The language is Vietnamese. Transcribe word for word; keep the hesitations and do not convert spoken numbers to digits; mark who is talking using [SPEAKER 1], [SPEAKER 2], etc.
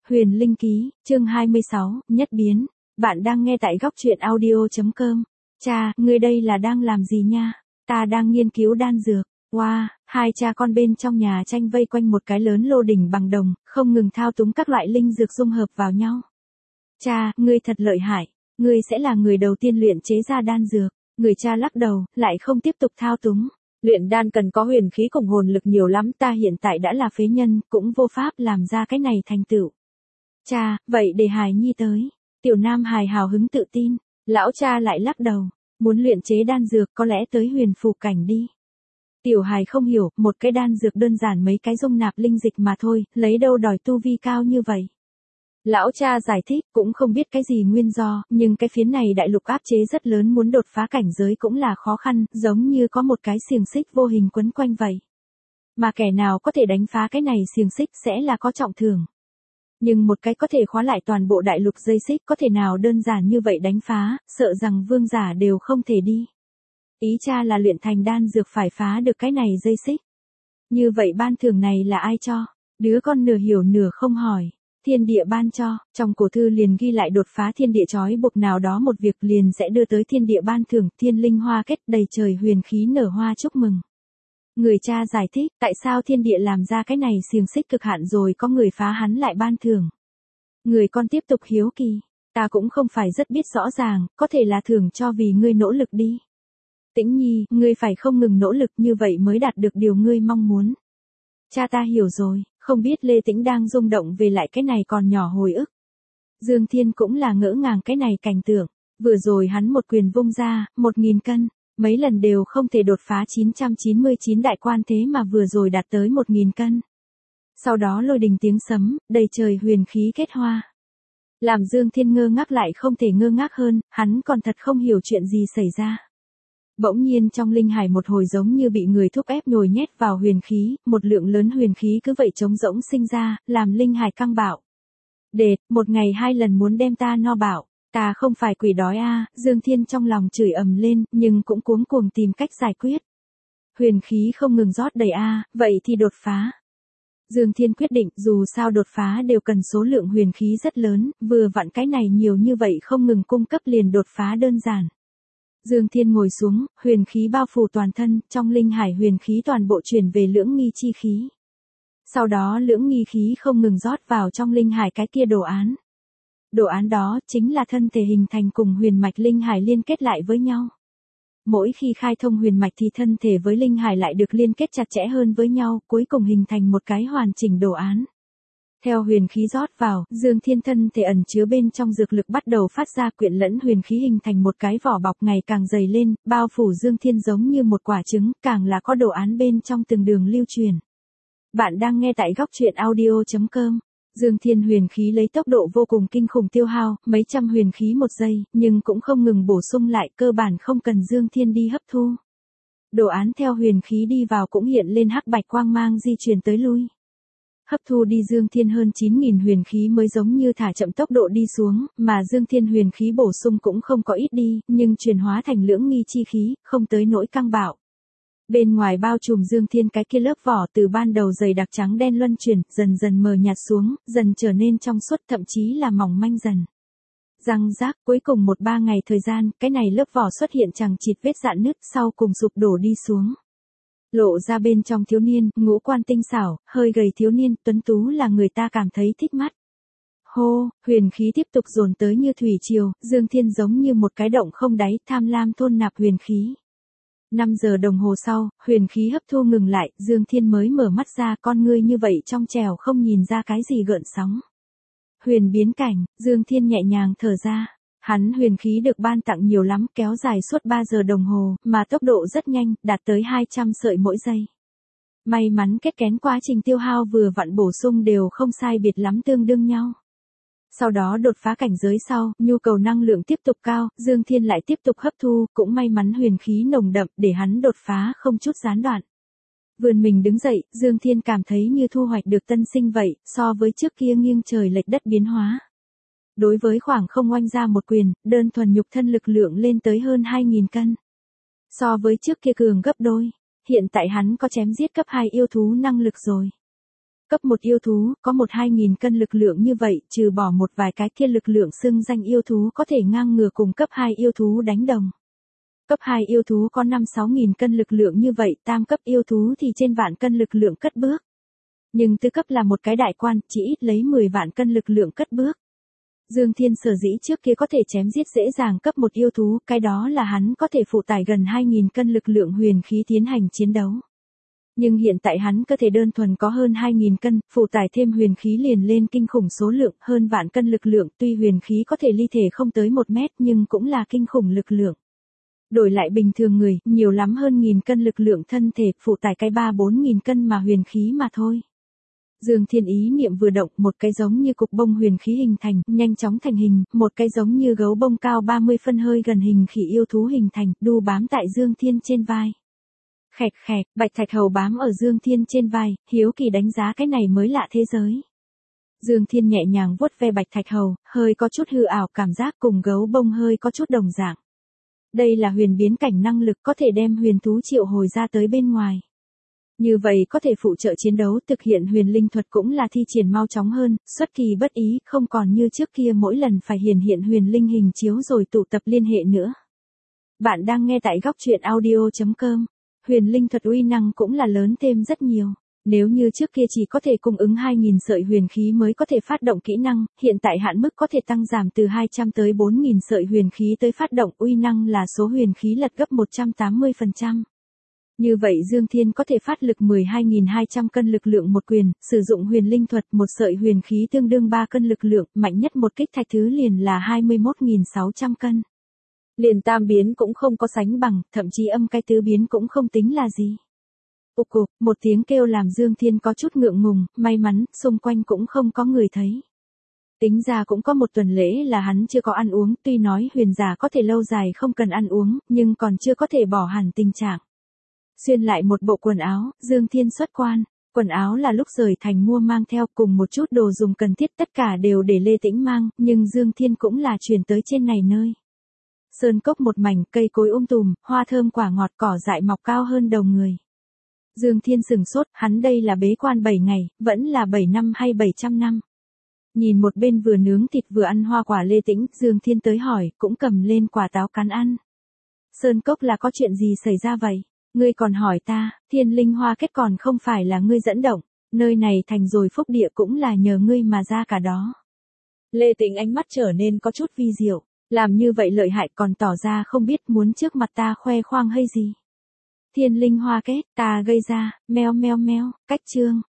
[SPEAKER 1] Huyền Linh Ký, chương hai mươi sáu, Nhất Biến. Bạn đang nghe tại góc truyện audio.com. Cha, ngươi đây là đang làm gì nha? Ta đang nghiên cứu đan dược. Wow, hai cha con bên trong nhà tranh vây quanh một cái lớn lô đỉnh bằng đồng, không ngừng thao túng các loại linh dược dung hợp vào nhau. Cha, ngươi thật lợi hại. Ngươi sẽ là người đầu tiên luyện chế ra đan dược. Người cha lắc đầu, lại không tiếp tục thao túng. Luyện đan cần có huyền khí cùng hồn lực nhiều lắm, ta hiện tại đã là phế nhân, cũng vô pháp làm ra cái này thành tựu. Cha, vậy để Hải Nhi tới. Tiểu Nam Hải hào hứng tự tin. Lão cha lại lắc đầu. Muốn luyện chế đan dược có lẽ tới huyền phù cảnh đi. Tiểu Hải không hiểu, một cái đan dược đơn giản mấy cái dung nạp linh dịch mà thôi, lấy đâu đòi tu vi cao như vậy. Lão cha giải thích, cũng không biết cái gì nguyên do, nhưng cái phiến này đại lục áp chế rất lớn, muốn đột phá cảnh giới cũng là khó khăn, giống như có một cái xiềng xích vô hình quấn quanh vậy. Mà kẻ nào có thể đánh phá cái này xiềng xích sẽ là có trọng thưởng. Nhưng một cái có thể khóa lại toàn bộ đại lục dây xích có thể nào đơn giản như vậy đánh phá, sợ rằng vương giả đều không thể đi. Ý cha là luyện thành đan dược phải phá được cái này dây xích. Như vậy ban thưởng này là ai cho? Đứa con nửa hiểu nửa không hỏi. Thiên địa ban cho, trong cổ thư liền ghi lại đột phá thiên địa trói buộc nào đó một việc liền sẽ đưa tới thiên địa ban thưởng, thiên linh hoa kết đầy trời huyền khí nở hoa chúc mừng. Người cha giải thích, tại sao thiên địa làm ra cái này xiềng xích cực hạn rồi có người phá hắn lại ban thưởng. Người con tiếp tục hiếu kỳ, ta cũng không phải rất biết rõ ràng, có thể là thưởng cho vì ngươi nỗ lực đi. Tĩnh Nhi, ngươi phải không ngừng nỗ lực như vậy mới đạt được điều ngươi mong muốn. Cha ta hiểu rồi. Không biết Lê Tĩnh đang rung động về lại cái này còn nhỏ hồi ức. Dương Thiên cũng là ngỡ ngàng cái này cảnh tượng. Vừa rồi hắn một quyền vung ra, một nghìn cân. Mấy lần đều không thể đột phá chín trăm chín mươi chín đại quan thế mà vừa rồi đạt tới một nghìn cân. Sau đó lôi đình tiếng sấm, đầy trời huyền khí kết hoa. Làm Dương Thiên ngơ ngác lại không thể ngơ ngác hơn, hắn còn thật không hiểu chuyện gì xảy ra. Bỗng nhiên trong linh hải một hồi giống như bị người thúc ép nhồi nhét vào huyền khí, một lượng lớn huyền khí cứ vậy trống rỗng sinh ra, làm linh hải căng bạo. Đệt, một ngày hai lần muốn đem ta no bạo, ta không phải quỷ đói a, à, Dương Thiên trong lòng chửi ầm lên, nhưng cũng cuống cuồng tìm cách giải quyết. Huyền khí không ngừng rót đầy a, à, vậy thì đột phá. Dương Thiên quyết định, dù sao đột phá đều cần số lượng huyền khí rất lớn, vừa vặn cái này nhiều như vậy không ngừng cung cấp liền đột phá đơn giản. Dương Thiên ngồi xuống, huyền khí bao phủ toàn thân, trong linh hải huyền khí toàn bộ chuyển về lưỡng nghi chi khí. Sau đó lưỡng nghi khí không ngừng rót vào trong linh hải cái kia đồ án. Đồ án đó chính là thân thể hình thành cùng huyền mạch linh hải liên kết lại với nhau. Mỗi khi khai thông huyền mạch thì thân thể với linh hải lại được liên kết chặt chẽ hơn với nhau, cuối cùng hình thành một cái hoàn chỉnh đồ án. Theo huyền khí rót vào, Dương Thiên thân thể ẩn chứa bên trong dược lực bắt đầu phát ra quyện lẫn huyền khí hình thành một cái vỏ bọc ngày càng dày lên, bao phủ Dương Thiên giống như một quả trứng, càng là có đồ án bên trong từng đường lưu truyền. Bạn đang nghe tại góc truyện audio.com. Dương Thiên huyền khí lấy tốc độ vô cùng kinh khủng tiêu hao, mấy trăm huyền khí một giây, nhưng cũng không ngừng bổ sung lại, cơ bản không cần Dương Thiên đi hấp thu. Đồ án theo huyền khí đi vào cũng hiện lên hắc bạch quang mang di chuyển tới lui. Hấp thu đi Dương Thiên hơn chín nghìn huyền khí mới giống như thả chậm tốc độ đi xuống, mà Dương Thiên huyền khí bổ sung cũng không có ít đi, nhưng chuyển hóa thành lưỡng nghi chi khí, không tới nỗi căng bạo. Bên ngoài bao trùm Dương Thiên cái kia lớp vỏ từ ban đầu dày đặc trắng đen luân chuyển, dần dần mờ nhạt xuống, dần trở nên trong suốt, thậm chí là mỏng manh dần. Răng rác, cuối cùng một ba ngày thời gian, cái này lớp vỏ xuất hiện chằng chịt vết rạn nứt, sau cùng sụp đổ đi xuống. Lộ ra bên trong thiếu niên, ngũ quan tinh xảo, hơi gầy thiếu niên, tuấn tú là người ta cảm thấy thích mắt. Hô, huyền khí tiếp tục dồn tới như thủy triều, Dương Thiên giống như một cái động không đáy, tham lam thôn nạp huyền khí. năm giờ đồng hồ sau, huyền khí hấp thu ngừng lại, Dương Thiên mới mở mắt ra, con ngươi như vậy trong trẻo không nhìn ra cái gì gợn sóng. Huyền biến cảnh, Dương Thiên nhẹ nhàng thở ra. Hắn huyền khí được ban tặng nhiều lắm, kéo dài suốt ba giờ đồng hồ, mà tốc độ rất nhanh, đạt tới hai trăm sợi mỗi giây. May mắn kết kén quá trình tiêu hao vừa vặn bổ sung đều không sai biệt lắm tương đương nhau. Sau đó đột phá cảnh giới sau, nhu cầu năng lượng tiếp tục cao, Dương Thiên lại tiếp tục hấp thu, cũng may mắn huyền khí nồng đậm để hắn đột phá không chút gián đoạn. Vươn mình đứng dậy, Dương Thiên cảm thấy như thu hoạch được tân sinh vậy, so với trước kia nghiêng trời lệch đất biến hóa. Đối với khoảng không oanh ra một quyền, đơn thuần nhục thân lực lượng lên tới hơn hai nghìn cân. So với trước kia cường gấp đôi, hiện tại hắn có chém giết cấp hai yêu thú năng lực rồi. Cấp một yêu thú, có một hai nghìn cân lực lượng như vậy, trừ bỏ một vài cái kia lực lượng xưng danh yêu thú có thể ngang ngửa cùng cấp hai yêu thú đánh đồng. Cấp hai yêu thú có năm sáu nghìn cân lực lượng như vậy, tam cấp yêu thú thì trên vạn cân lực lượng cất bước. Nhưng tứ cấp là một cái đại quan, chỉ ít lấy mười vạn cân lực lượng cất bước. Dương Thiên sở dĩ trước kia có thể chém giết dễ dàng cấp một yêu thú, cái đó là hắn có thể phụ tải gần hai nghìn cân lực lượng huyền khí tiến hành chiến đấu. Nhưng hiện tại hắn cơ thể đơn thuần có hơn hai nghìn cân, phụ tải thêm huyền khí liền lên kinh khủng số lượng, hơn vạn cân lực lượng, tuy huyền khí có thể ly thể không tới một mét nhưng cũng là kinh khủng lực lượng. Đổi lại bình thường người, nhiều lắm hơn nghìn cân lực lượng thân thể, phụ tải cái ba bốn nghìn cân mà huyền khí mà thôi. Dương Thiên ý niệm vừa động, một cái giống như cục bông huyền khí hình thành, nhanh chóng thành hình, một cái giống như gấu bông cao ba mươi phân hơi gần hình khỉ yêu thú hình thành, đu bám tại Dương Thiên trên vai. Khẹt khẹt, Bạch Thạch Hầu bám ở Dương Thiên trên vai, hiếu kỳ đánh giá cái này mới lạ thế giới. Dương Thiên nhẹ nhàng vuốt ve Bạch Thạch Hầu, hơi có chút hư ảo cảm giác cùng gấu bông hơi có chút đồng dạng. Đây là huyền biến cảnh năng lực có thể đem huyền thú triệu hồi ra tới bên ngoài. Như vậy có thể phụ trợ chiến đấu, thực hiện huyền linh thuật cũng là thi triển mau chóng hơn, xuất kỳ bất ý, không còn như trước kia mỗi lần phải hiển hiện huyền linh hình chiếu rồi tụ tập liên hệ nữa. Bạn đang nghe tại góc truyện audio chấm com. Huyền linh thuật uy năng cũng là lớn thêm rất nhiều. Nếu như trước kia chỉ có thể cung ứng hai nghìn sợi huyền khí mới có thể phát động kỹ năng, hiện tại hạn mức có thể tăng giảm từ hai trăm tới bốn nghìn sợi huyền khí tới phát động, uy năng là số huyền khí lật gấp một trăm tám mươi phần trăm. Như vậy Dương Thiên có thể phát lực mười hai nghìn hai trăm cân lực lượng một quyền, sử dụng huyền linh thuật, một sợi huyền khí tương đương ba cân lực lượng, mạnh nhất một kích thạch thứ liền là hai mươi mốt nghìn sáu trăm cân. Liền tam biến cũng không có sánh bằng, thậm chí âm cái tứ biến cũng không tính là gì. Ục cục, một tiếng kêu làm Dương Thiên có chút ngượng ngùng, may mắn, xung quanh cũng không có người thấy. Tính ra cũng có một tuần lễ là hắn chưa có ăn uống, tuy nói huyền giả có thể lâu dài không cần ăn uống, nhưng còn chưa có thể bỏ hẳn tình trạng. Xuyên lại một bộ quần áo, Dương Thiên xuất quan. Quần áo là lúc rời thành mua mang theo, cùng một chút đồ dùng cần thiết tất cả đều để Lê Tĩnh mang, nhưng Dương Thiên cũng là chuyển tới trên này nơi. Sơn cốc một mảnh, cây cối um tùm, hoa thơm quả ngọt, cỏ dại mọc cao hơn đầu người. Dương Thiên sừng sốt, hắn đây là bế quan bảy ngày, vẫn là bảy năm hay bảy trăm năm. Nhìn một bên vừa nướng thịt vừa ăn hoa quả Lê Tĩnh, Dương Thiên tới hỏi, cũng cầm lên quả táo cắn ăn. Sơn cốc là có chuyện gì xảy ra vậy? Ngươi còn hỏi ta, thiên linh hoa kết còn không phải là ngươi dẫn động, nơi này thành rồi phúc địa cũng là nhờ ngươi mà ra cả đó. Lê Tĩnh ánh mắt trở nên có chút vi diệu, làm như vậy lợi hại còn tỏ ra không biết muốn trước mặt ta khoe khoang hay gì. Thiên linh hoa kết, ta gây ra, meo meo meo, cách chương.